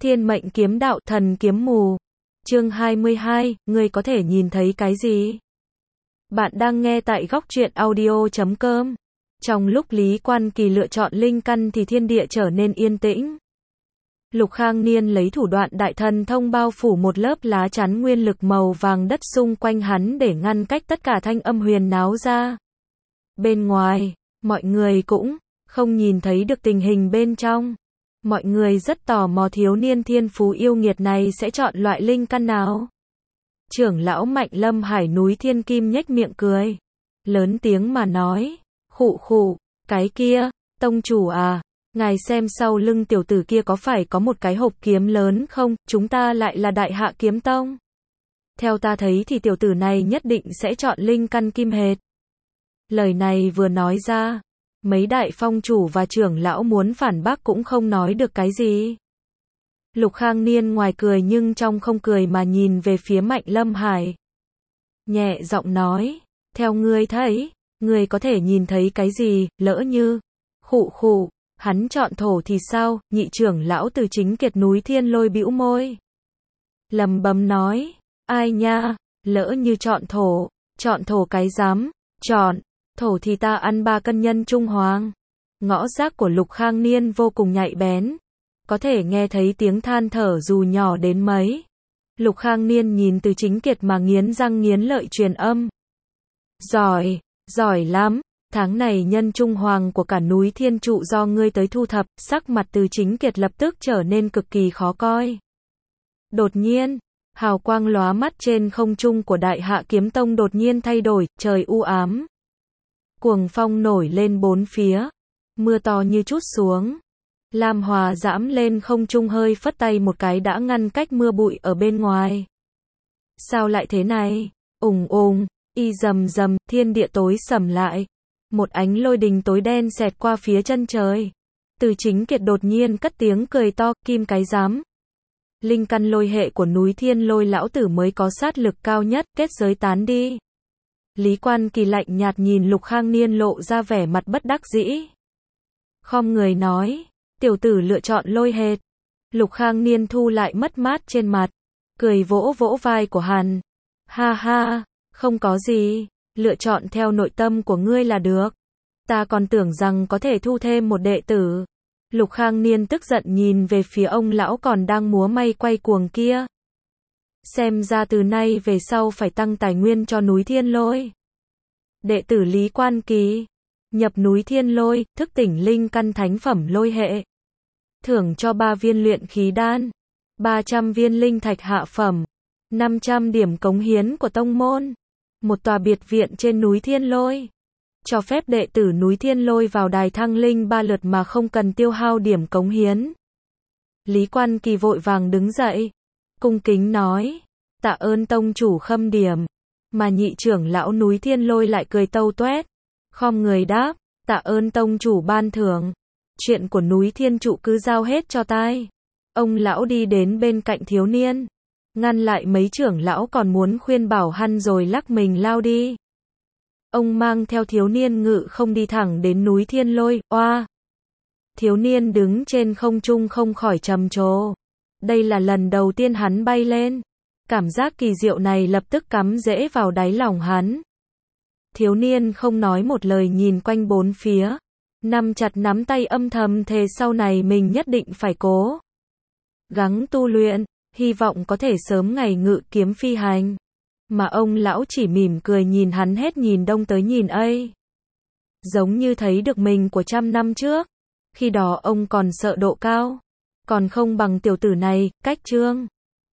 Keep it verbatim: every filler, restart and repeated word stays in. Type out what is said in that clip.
Thiên mệnh kiếm đạo thần kiếm mù. Chương hai mươi hai, ngươi có thể nhìn thấy cái gì? Bạn đang nghe tại góc truyện audio chấm com. Trong lúc Lý Quan Kỳ lựa chọn linh căn thì thiên địa trở nên yên tĩnh. Lục Khang Niên lấy thủ đoạn đại thần thông bao phủ một lớp lá chắn nguyên lực màu vàng đất xung quanh hắn để ngăn cách tất cả thanh âm huyền náo ra. Bên ngoài, mọi người cũng không nhìn thấy được tình hình bên trong. Mọi người rất tò mò thiếu niên thiên phú yêu nghiệt này sẽ chọn loại linh căn nào. Trưởng lão Mạnh Lâm Hải núi Thiên Kim nhếch miệng cười, lớn tiếng mà nói, khụ khụ, cái kia, tông chủ à, ngài xem sau lưng tiểu tử kia có phải có một cái hộp kiếm lớn không, chúng ta lại là Đại Hạ Kiếm Tông. Theo ta thấy thì tiểu tử này nhất định sẽ chọn linh căn kim hệt. Lời này vừa nói ra, mấy đại phong chủ và trưởng lão muốn phản bác cũng không nói được cái gì. Lục Khang Niên ngoài cười nhưng trong không cười mà nhìn về phía Mạnh Lâm Hải. Nhẹ giọng nói, theo ngươi thấy, ngươi có thể nhìn thấy cái gì, lỡ như, khụ khụ, hắn chọn thổ thì sao, nhị trưởng lão từ Chính Kiệt núi Thiên Lôi bĩu môi. Lầm bầm nói, ai nha, lỡ như chọn thổ, chọn thổ cái dám, chọn. Thổ thì ta ăn ba cân nhân trung hoàng. Ngõ giác của Lục Khang Niên vô cùng nhạy bén. Có thể nghe thấy tiếng than thở dù nhỏ đến mấy. Lục Khang Niên nhìn từ Chính Kiệt mà nghiến răng nghiến lợi truyền âm. Giỏi, giỏi lắm. Tháng này nhân trung hoàng của cả núi Thiên Trụ do ngươi tới thu thập. Sắc mặt từ Chính Kiệt lập tức trở nên cực kỳ khó coi. Đột nhiên, hào quang lóa mắt trên không trung của Đại Hạ Kiếm Tông đột nhiên thay đổi, trời u ám. Cuồng phong nổi lên bốn phía, mưa to như trút xuống. Lam Hòa giãm lên không trung hơi phất tay một cái đã ngăn cách mưa bụi ở bên ngoài. Sao lại thế này? Ùng ùng, y rầm rầm, thiên địa tối sầm lại. Một ánh lôi đình tối đen xẹt qua phía chân trời. Từ Chính Kiệt đột nhiên cất tiếng cười to, kim cái dám. Linh căn lôi hệ của núi Thiên Lôi lão tử mới có sát lực cao nhất, kết giới tán đi. Lý Quan Kỳ lạnh nhạt nhìn Lục Khang Niên lộ ra vẻ mặt bất đắc dĩ. Khom người nói, tiểu tử lựa chọn lôi hệt. Lục Khang Niên thu lại mất mát trên mặt, cười vỗ vỗ vai của hắn. Ha ha, không có gì, lựa chọn theo nội tâm của ngươi là được. Ta còn tưởng rằng có thể thu thêm một đệ tử. Lục Khang Niên tức giận nhìn về phía ông lão còn đang múa may quay cuồng kia. Xem ra từ nay về sau phải tăng tài nguyên cho núi Thiên Lôi. Đệ tử Lý Quan Kỳ, nhập núi Thiên Lôi, thức tỉnh linh căn thánh phẩm lôi hệ. Thưởng cho ba viên luyện khí đan, ba trăm viên linh thạch hạ phẩm, năm trăm điểm cống hiến của tông môn, một tòa biệt viện trên núi Thiên Lôi. Cho phép đệ tử núi Thiên Lôi vào đài thăng linh ba lượt mà không cần tiêu hao điểm cống hiến. Lý Quan Kỳ vội vàng đứng dậy, cung kính nói, tạ ơn tông chủ khâm điểm. Mà nhị trưởng lão núi Thiên Lôi lại cười tâu tuét, khom người đáp, tạ ơn tông chủ ban thưởng. Chuyện của núi Thiên Trụ cứ giao hết cho tai. Ông lão đi đến bên cạnh thiếu niên, ngăn lại mấy trưởng lão còn muốn khuyên bảo hắn rồi lắc mình lao đi. Ông mang theo thiếu niên ngự không đi thẳng đến núi Thiên Lôi, oa. Thiếu niên đứng trên không trung không khỏi trầm trồ. Đây là lần đầu tiên hắn bay lên. Cảm giác kỳ diệu này lập tức cắm rễ vào đáy lòng hắn. Thiếu niên không nói một lời nhìn quanh bốn phía. Nắm chặt nắm tay âm thầm thề sau này mình nhất định phải cố gắng tu luyện, hy vọng có thể sớm ngày ngự kiếm phi hành. Mà ông lão chỉ mỉm cười nhìn hắn hết nhìn đông tới nhìn ấy. Giống như thấy được mình của trăm năm trước. Khi đó ông còn sợ độ cao. Còn không bằng tiểu tử này, cách chương.